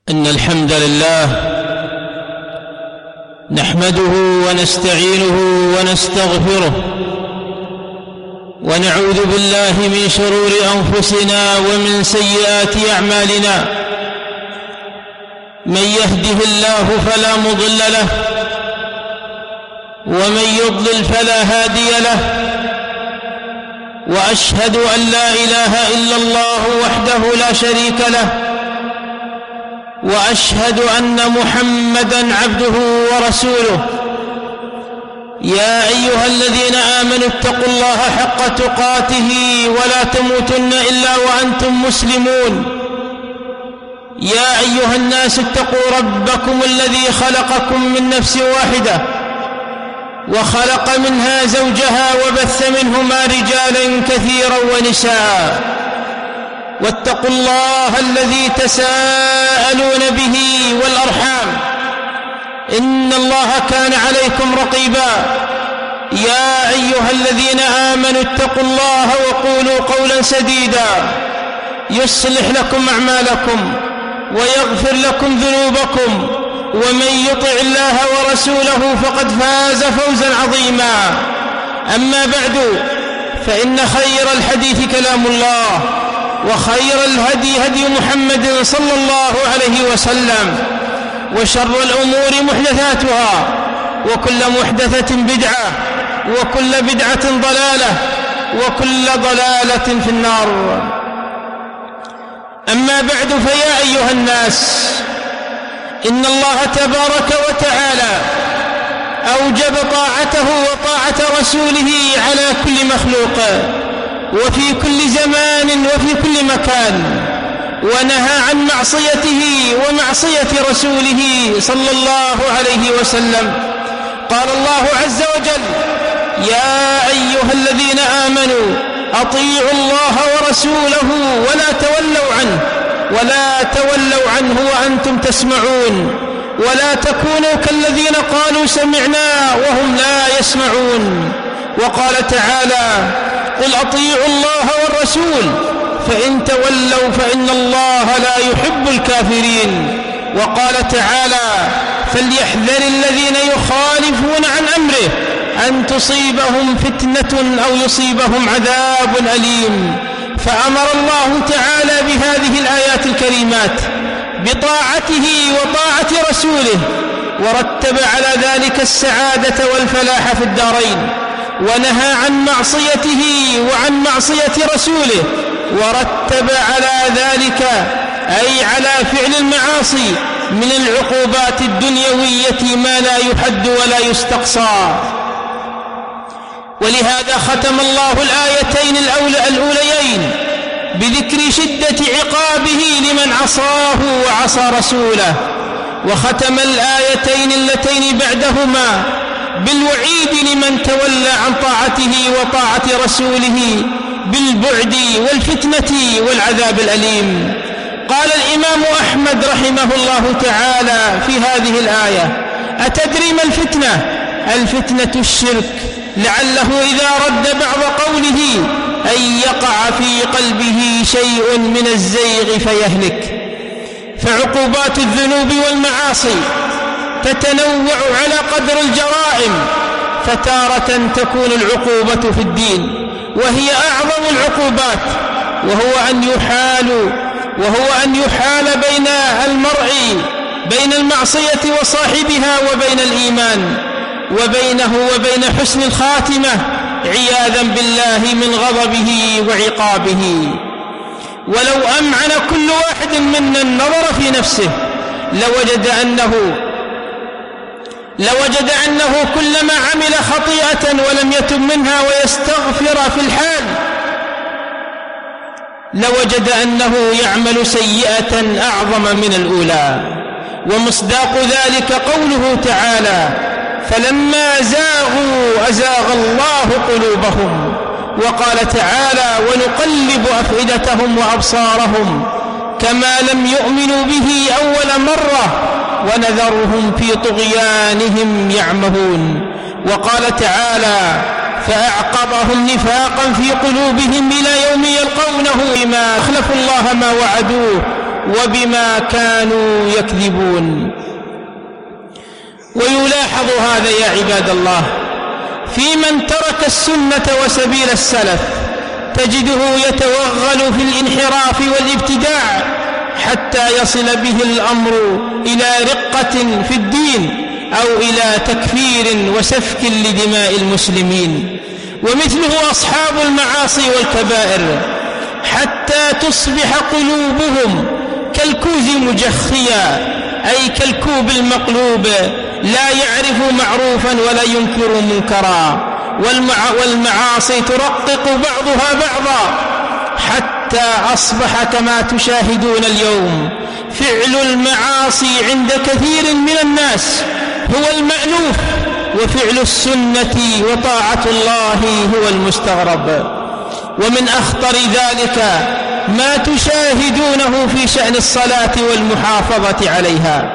إن الحمد لله نحمده ونستعينه ونستغفره ونعوذ بالله من شرور أنفسنا ومن سيئات أعمالنا. من يهده الله فلا مضل له ومن يضلل فلا هادي له، وأشهد أن لا إله إلا الله وحده لا شريك له، وأشهد أن محمدًا عبده ورسوله. يا أيها الذين آمنوا اتقوا الله حق تقاته ولا تموتن إلا وأنتم مسلمون. يا أيها الناس اتقوا ربكم الذي خلقكم من نفس واحدة وخلق منها زوجها وبث منهما رجالا كثيرا ونساء، واتقوا الله الذي تساءلون به والأرحام إن الله كان عليكم رقيبا. يا أيها الذين آمنوا اتقوا الله وقولوا قولا سديدا يصلح لكم أعمالكم ويغفر لكم ذنوبكم، ومن يطع الله ورسوله فقد فاز فوزا عظيما. أما بعد، فإن خير الحديث كلام الله، وخير الهدي هدي محمد صلى الله عليه وسلم، وشر الأمور محدثاتها، وكل محدثة بدعة، وكل بدعة ضلالة، وكل ضلالة في النار. أما بعد، فيا أيها الناس، إن الله تبارك وتعالى أوجب طاعته وطاعة رسوله على كل مخلوق وفي كل زمان وفي كل مكان، ونهى عن معصيته ومعصية رسوله صلى الله عليه وسلم. قال الله عز وجل: يا أيها الذين آمنوا أطيعوا الله ورسوله ولا تولوا عنه وأنتم تسمعون، ولا تكونوا كالذين قالوا سمعنا وهم لا يسمعون. وقال تعالى: قل أطيعوا الله والرسول فإن تولوا فإن الله لا يحب الكافرين. وقال تعالى: فليحذر الذين يخالفون عن أمره أن تصيبهم فتنة أو يصيبهم عذاب أليم. فأمر الله تعالى بهذه الآيات الكريمات بطاعته وطاعة رسوله، ورتب على ذلك السعادة والفلاح في الدارين، ونهى عن معصيته وعن معصية رسوله، ورتب على ذلك أي على فعل المعاصي من العقوبات الدنيوية ما لا يحد ولا يستقصى. ولهذا ختم الله الآيتين الأوليين بذكر شدة عقابه لمن عصاه وعصى رسوله، وختم الآيتين اللتين بعدهما بالوعيد لمن تولى عن طاعته وطاعة رسوله بالبعد والفتنة والعذاب الأليم. قال الإمام أحمد رحمه الله تعالى في هذه الآية: أتدري ما الفتنة؟ الفتنة الشرك، لعله إذا رد بعض قوله أن يقع في قلبه شيء من الزيغ فيهلك. فعقوبات الذنوب والمعاصي تتنوع على قدر الجرائم، فتارة تكون العقوبة في الدين وهي أعظم العقوبات، وهو أن يحال بين المرء بين المعصية وصاحبها وبين الإيمان، وبينه وبين حسن الخاتمة عياذا بالله من غضبه وعقابه. ولو أمعن كل واحد منا النظر في نفسه لوجد أنه كلما عمل خطيئة ولم يتب منها ويستغفر في الحال لوجد أنه يعمل سيئة أعظم من الأولى. ومصداق ذلك قوله تعالى: فلما زاغوا أزاغ الله قلوبهم. وقال تعالى: ونقلب أفئدتهم وأبصارهم كما لم يؤمنوا به أول مرة ونذرهم في طغيانهم يعمهون. وقال تعالى: فأعقبهم نفاقا في قلوبهم إلى يوم يلقونه بما أخلفوا الله ما وعدوه وبما كانوا يكذبون. ويلاحظ هذا يا عباد الله في من ترك السنة وسبيل السلف، تجده يتوغل في الانحراف والابتداع حتى يصل به الأمر إلى رقة في الدين أو إلى تكفير وسفك لدماء المسلمين. ومثله أصحاب المعاصي والكبائر، حتى تصبح قلوبهم كالكوز مجخيا، أي كالكوب المقلوب، لا يعرف معروفا ولا ينكر منكرا، والمعاصي ترقق بعضها بعضا، حتى أصبح كما تشاهدون اليوم فعل المعاصي عند كثير من الناس هو المألوف، وفعل السنة وطاعة الله هو المستغرب. ومن أخطر ذلك ما تشاهدونه في شأن الصلاة والمحافظة عليها،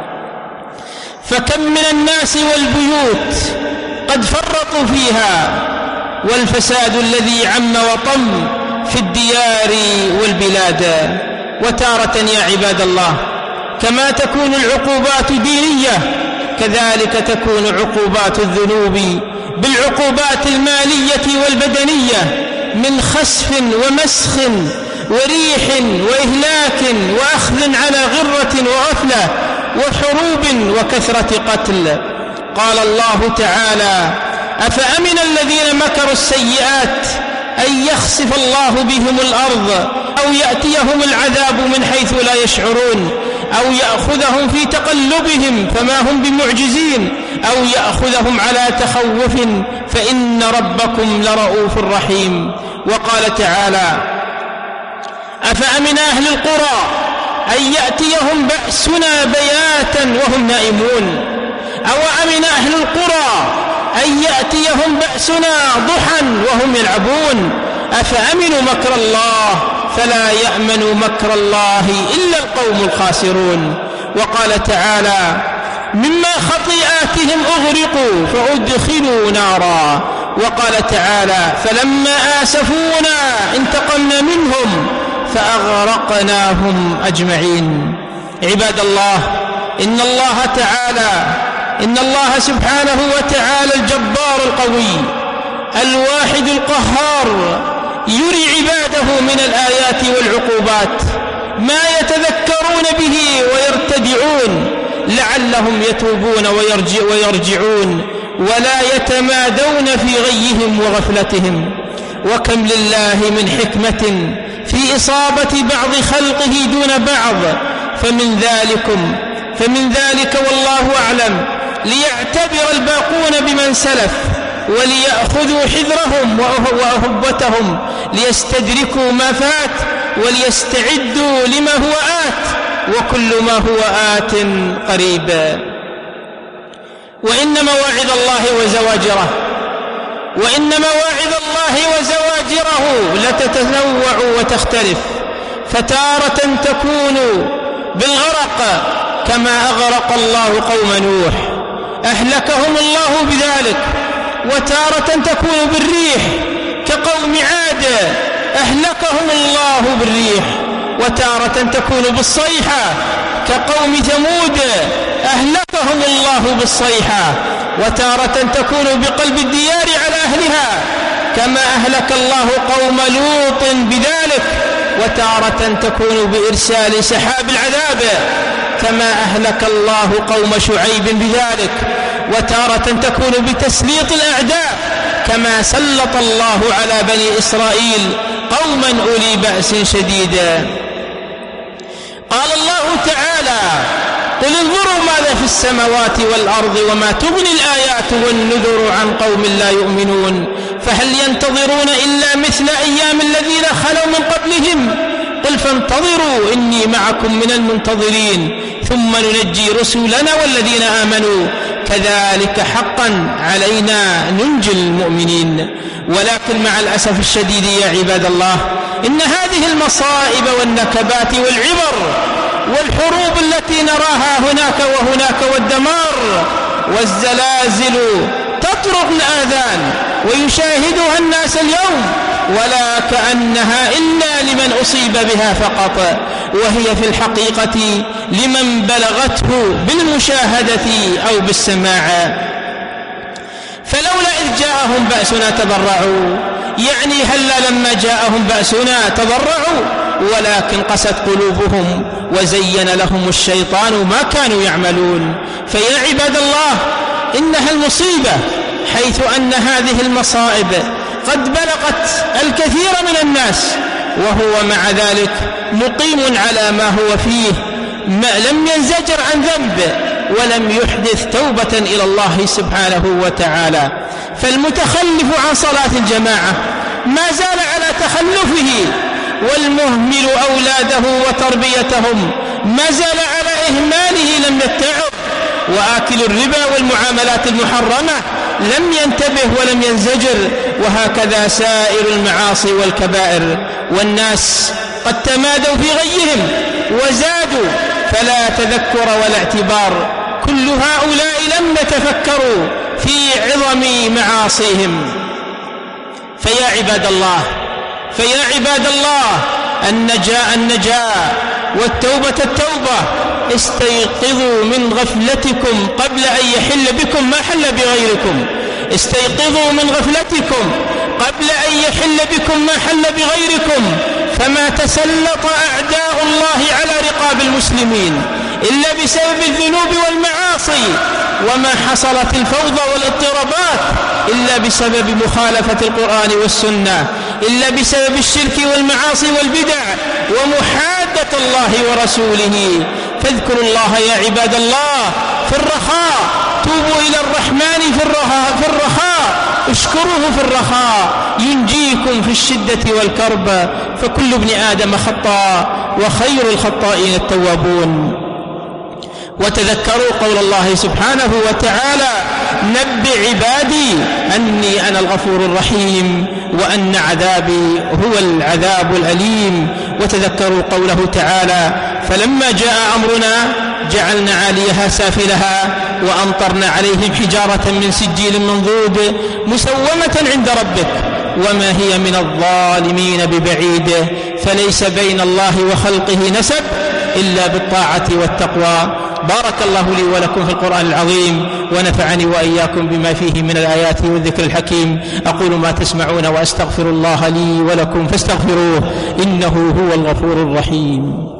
فكم من الناس والبيوت قد فرطوا فيها، والفساد الذي عم وطم في الديار والبلاد. وتارة يا عباد الله كما تكون العقوبات دينية، كذلك تكون عقوبات الذنوب بالعقوبات المالية والبدنية، من خسف ومسخ وريح وإهلاك وأخذ على غرة وغفلة وحروب وكثرة قتل. قال الله تعالى: أفأمن الذين مكروا السيئات أن يخسف الله بهم الأرض أو يأتيهم العذاب من حيث لا يشعرون أو يأخذهم في تقلبهم فما هم بمعجزين أو يأخذهم على تخوف فإن ربكم لرؤوف رحيم. وقال تعالى: أفأمن أهل القرى أن يأتيهم بأسنا بياتا وهم نائمون أو أمن أهل القرى أن يأتيهم بأسنا ضحى وهم يلعبون أفأمنوا مكر الله فلا يأمن مكر الله إلا القوم الخاسرون. وقال تعالى: مما خطيئاتهم أغرقوا فأدخلوا نارا. وقال تعالى: فلما آسفونا انتقمنا منهم فأغرقناهم أجمعين. عباد الله، إن الله سبحانه وتعالى الجبار القوي الواحد القهار يري عباده من الآيات والعقوبات ما يتذكرون به ويرتدعون لعلهم يتوبون ويرجعون ولا يتمادون في غيهم وغفلتهم. وكم لله من حكمة في إصابة بعض خلقه دون بعض، فمن ذلك والله أعلم ليعتبر الباقون بمن سلف وليأخذوا حذرهم وأهبتهم ليستدركوا ما فات وليستعدوا لما هو آت، وكل ما هو آت قريب. وإن مواعظ الله وزواجره لتتنوع وتختلف، فتارة تكون بالغرق كما أغرق الله قوم نوح أهلكهم الله بذلك، وتارة تكون بالريح كقوم عاد أهلكهم الله بالريح، وتارة تكون بالصيحة كقوم ثمود أهلكهم الله بالصيحة، وتارة تكون بقلب الديار على أهلها كما أهلك الله قوم لوط بذلك، وتارة تكون بإرسال سحاب العذاب كما أهلك الله قوم شعيب بذلك، وتارة تكون بتسليط الأعداء كما سلط الله على بني إسرائيل قوما أولي بأس شديد. قال الله تعالى: قل انظروا ماذا في السماوات والأرض وما تغني الآيات والنذر عن قوم لا يؤمنون فهل ينتظرون إلا مثل أيام الذين خلوا من قبلهم قل فانتظروا إني معكم من المنتظرين ثم ننجي رسلنا والذين آمنوا كذلك حقا علينا ننجي المؤمنين. ولكن مع الأسف الشديد يا عباد الله إن هذه المصائب والنكبات والعبر والحروب التي نراها هناك وهناك والدمار والزلازل تطرق الآذان ويشاهدها الناس اليوم ولا كأنها إلا لمن أصيب بها فقط، وهي في الحقيقة لمن بلغته بالمشاهدة أو بالسماع. فلولا إذ جاءهم بأسنا تضرعوا، يعني هلا لما جاءهم بأسنا تضرعوا، ولكن قست قلوبهم وزين لهم الشيطان ما كانوا يعملون. فيا عباد الله، إنها المصيبة، حيث أن هذه المصائب قد بلغت الكثير من الناس وهو مع ذلك مقيم على ما هو فيه، لم ينزجر عن ذنب ولم يحدث توبة إلى الله سبحانه وتعالى. فالمتخلف عن صلاة الجماعة ما زال على تخلفه، والمهمل أولاده وتربيتهم ما زال على إهماله لم يتعظ، وآكل الربا والمعاملات المحرمة لم ينتبه ولم ينزجر، وهكذا سائر المعاصي والكبائر. والناس قد تمادوا في غيهم وزادوا، فلا تذكر ولا اعتبار. كل هؤلاء لم يتفكروا في عظم معاصيهم. فيا عباد الله، النجاة والتوبة التوبة. استيقظوا من غفلتكم قبل أن يحل بكم ما حل بغيركم. استيقظوا من غفلتكم قبل أن يحل بكم ما حل بغيركم. فما تسلط أعداء الله على رقاب المسلمين إلا بسبب الذنوب والمعاصي، وما حصلت الفوضى والاضطرابات إلا بسبب مخالفة القرآن والسنة، إلا بسبب الشرك والمعاصي والبدع ومحادة الله ورسوله. فاذكروا الله يا عباد الله في الرخاء، توبوا إلى الرحمن في الرخاء، اشكروه في الرخاء ينجيكم في الشدة والكرب. فكل ابن آدم خطاء وخير الخطائين التوابون. وتذكروا قول الله سبحانه وتعالى: نبئ عبادي أني أنا الغفور الرحيم وأن عذابي هو العذاب الأليم. وتذكروا قوله تعالى: فلما جاء أمرنا جعلنا عاليها سافلها وأمطرنا عليهم حجارة من سجيل منضود مسومة عند ربك وما هي من الظالمين ببعيد. فليس بين الله وخلقه نسب إلا بالطاعة والتقوى. بارك الله لي ولكم في القرآن العظيم، ونفعني وإياكم بما فيه من الآيات والذكر الحكيم. أقول ما تسمعون وأستغفر الله لي ولكم فاستغفروه إنه هو الغفور الرحيم.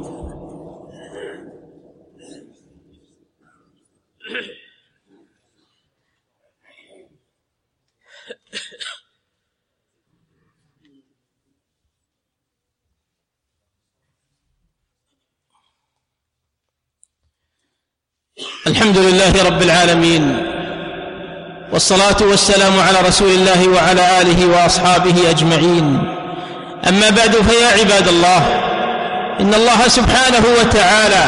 الحمد لله رب العالمين، والصلاة والسلام على رسول الله وعلى آله وأصحابه أجمعين. أما بعد، فيا عباد الله، إن الله سبحانه وتعالى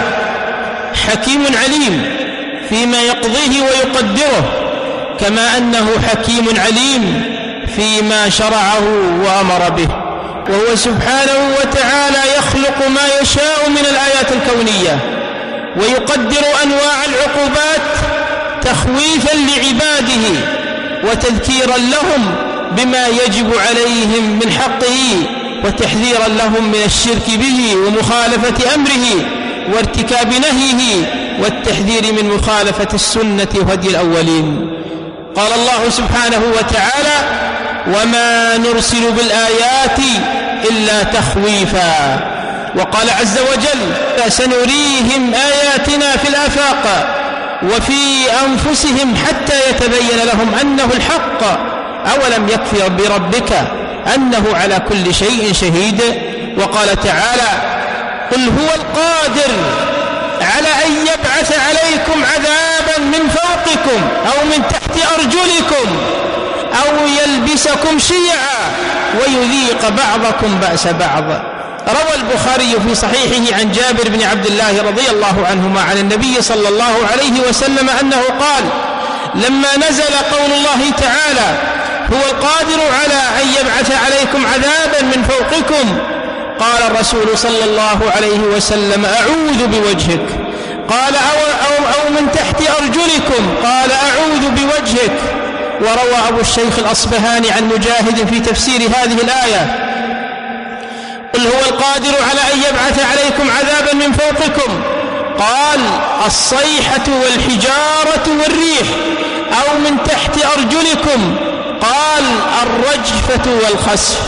حكيم عليم فيما يقضيه ويقدره، كما أنه حكيم عليم فيما شرعه وأمر به. وهو سبحانه وتعالى يخلق ما يشاء من الآيات الكونية، ويقدر أنواع العقوبات تخويفا لعباده وتذكيرا لهم بما يجب عليهم من حقه، وتحذيرا لهم من الشرك به ومخالفة أمره وارتكاب نهيه، والتحذير من مخالفة السنة وهدي الأولين. قال الله سبحانه وتعالى: وما نرسل بالآيات إلا تخويفا. وقال عز وجل: سنريهم آياتنا في الآفاق وفي أنفسهم حتى يتبين لهم أنه الحق أولم يكفر بربك أنه على كل شيء شهيد. وقال تعالى: قل هو القادر على أن يبعث عليكم عذابا من فوقكم أو من تحت أرجلكم أو يلبسكم شيعا ويذيق بعضكم بأس بعض. روى البخاري في صحيحه عن جابر بن عبد الله رضي الله عنهما عن النبي صلى الله عليه وسلم أنه قال: لما نزل قول الله تعالى: هو القادر على أن يبعث عليكم عذابا من فوقكم، قال الرسول صلى الله عليه وسلم: أعوذ بوجهك. قال: أو من تحت أرجلكم، قال: أعوذ بوجهك. وروى أبو الشيخ الأصبهاني عن مجاهد في تفسير هذه الآية: قل هو القادر على أن يبعث عليكم عذابا من فوقكم، قال الصيحة والحجارة والريح، أو من تحت أرجلكم، قال الرجفة والخسف.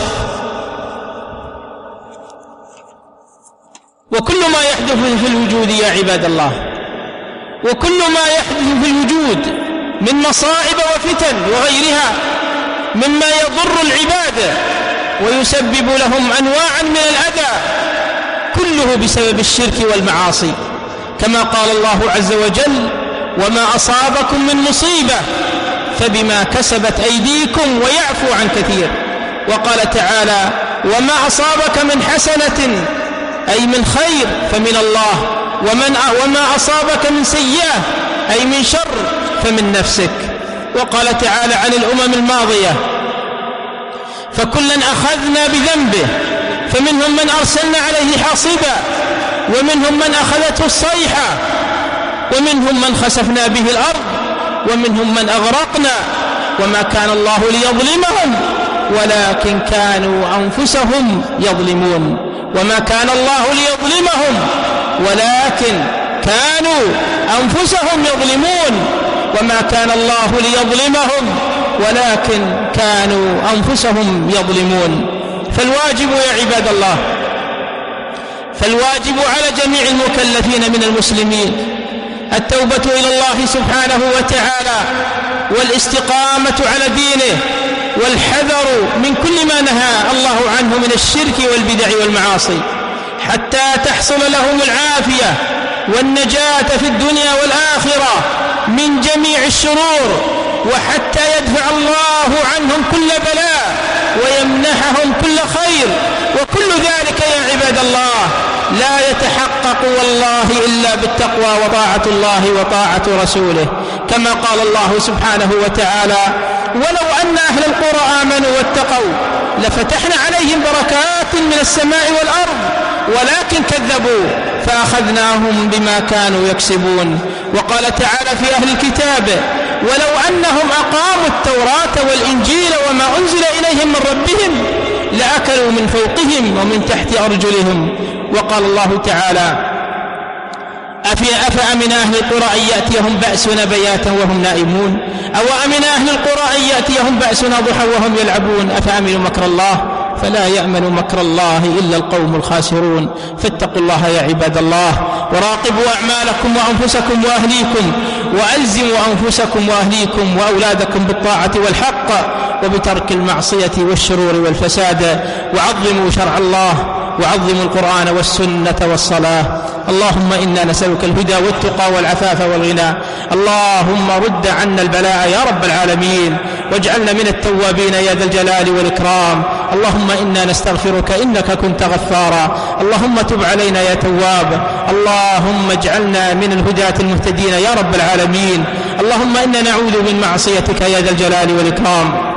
وكل ما يحدث في الوجود يا عباد الله، وكل ما يحدث في الوجود من مصائب وفتن وغيرها مما يضر العباد ويسبب لهم أنواعا من الأذى، كله بسبب الشرك والمعاصي، كما قال الله عز وجل وما أصابكم من مصيبة فبما كسبت أيديكم ويعفو عن كثير. وقال تعالى وما أصابك من حسنة أي من خير فمن الله، وما أصابك من سيئة أي من شر فمن نفسك. وقال تعالى عن الأمم الماضية فكلا أخذنا بذنبه فمنهم من أرسلنا عليه حاصبا ومنهم من أخذته الصيحة ومنهم من خسفنا به الأرض ومنهم من أغرقنا وما كان الله ليظلمهم ولكن كانوا أنفسهم يظلمون. وما كان الله ليظلمهم ولكن كانوا أنفسهم يظلمون. وما كان الله ليظلمهم ولكن كانوا أنفسهم يظلمون. فالواجب يا عباد الله، فالواجب على جميع المكلفين من المسلمين التوبة إلى الله سبحانه وتعالى والاستقامة على دينه والحذر من كل ما نهى الله عنه من الشرك والبدع والمعاصي حتى تحصل لهم العافية والنجاة في الدنيا والآخرة من جميع الشرور، وحتى يدفع الله عنهم كل بلاء ويمنحهم كل خير. وكل ذلك يا عباد الله لا يتحقق والله إلا بالتقوى وطاعة الله وطاعة رسوله، كما قال الله سبحانه وتعالى ولو أن أهل القرى آمنوا واتقوا لفتحنا عليهم بركات من السماء والأرض ولكن كذبوا فأخذناهم بما كانوا يكسبون. وقال تعالى في أهل الكتاب ولو أنهم أقاموا التوراة والإنجيل وما أنزل إليهم من ربهم لأكلوا من فوقهم ومن تحت أرجلهم. وقال الله تعالى أفأمن أهل القرى أن يأتيهم بأسنا بياتا وهم نائمون أو أمن أهل القرى أن يأتيهم بأسنا ضحى وهم يلعبون أفأمنوا مكر الله فلا يأمن مكر الله إلا القوم الخاسرون. فاتقوا الله يا عباد الله وراقبوا أعمالكم وأنفسكم وأهليكم، وألزموا أنفسكم وأهليكم وأولادكم بالطاعة والحق وبترك المعصية والشرور والفساد، وعظموا شرع الله وعظموا القرآن والسنة والصلاة. اللهم إنا نسألك الهدى والتقى والعفاف والغنى. اللهم رد عنا البلاء يا رب العالمين واجعلنا من التوابين يا ذا الجلال والإكرام. اللهم إنا نستغفرك إنك كنت غفارا. اللهم تب علينا يا تواب. اللهم اجعلنا من الهداة المهتدين يا رب العالمين. اللهم إنا نعوذ من معصيتك يا ذا الجلال والإكرام.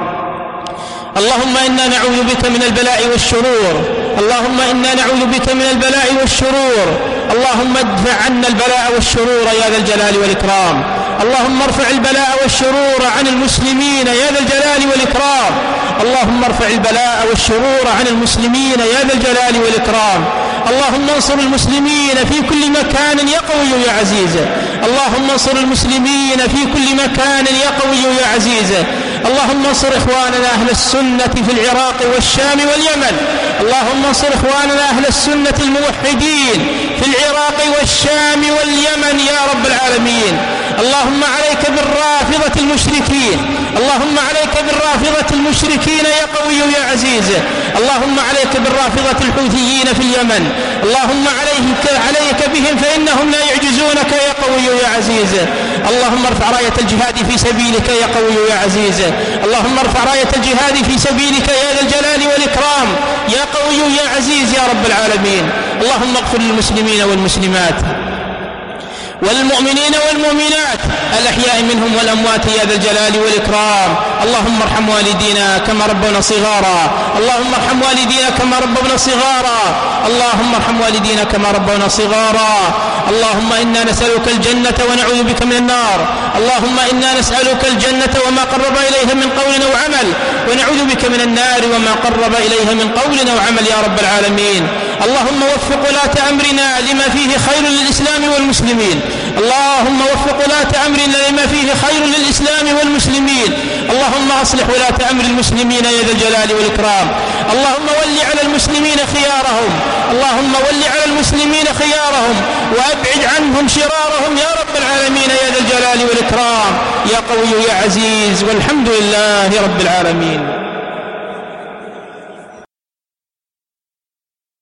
اللهم إنا نعوذ بك من البلاء والشرور. اللهم إنا نعوذ بك من البلاء والشرور. اللهم ادفع عنا البلاء والشرور يا ذا الجلال والإكرام. اللهم ارفع البلاء والشرور عن المسلمين يا ذا الجلال والإكرام. اللهم ارفع البلاء والشرور عن المسلمين يا ذا الجلال والإكرام. اللهم انصر المسلمين في كل مكان يا قوي يا عزيز. اللهم انصر المسلمين في كل مكان يا قوي يا عزيز. اللهم انصر إخواننا أهل السنة في العراق والشام واليمن. اللهم انصر إخواننا أهل السنة الموحدين في العراق والشام واليمن يا رب العالمين. اللهم عليك بالرافضة المشركين. اللهم عليك بالرافضة المشركين يا قوي يا عزيز. اللهم عليك بالرافضة الحوثيين في اليمن. اللهم عليك بهم فإنهم لا يعجزونك يا قوي يا عزيز. اللهم ارفع راية الجهاد في سبيلك يا قوي يا عزيز. اللهم ارفع راية الجهاد في سبيلك يا ذا الجلال والإكرام يا قوي يا عزيز يا رب العالمين. اللهم اغفر للمسلمين والمسلمات والمؤمنين والمؤمنات الأحياء منهم والأموات يا ذا الجلال والإكرام. اللهم ارحم والدينا كما ربونا صغارا، اللهم ارحم والدينا كما ربونا صغارا، اللهم ارحم والدينا كما ربونا صغارا. اللهم إنا نسألك الجنة ونعوذ بك من النار. اللهم إنا نسألك الجنة وما قرب إليها من قول أو عمل، ونعوذ بك من النار وما قرب إليها من قول أو عمل يا رب العالمين. اللهم وفق ولاة أمرنا لما فيه خير للإسلام والمسلمين، اللهم وفق ولاة أمرنا لما فيه خير للإسلام والمسلمين. اللهم أصلح ولاة أمر المسلمين يا ذا الجلال والإكرام. اللهم ول على المسلمين خيارهم، اللهم ول على المسلمين خيارهم وأبعد عنهم شرارهم يا رب العالمين يا ذا الجلال والإكرام، يا قوي يا عزيز، والحمد لله رب العالمين.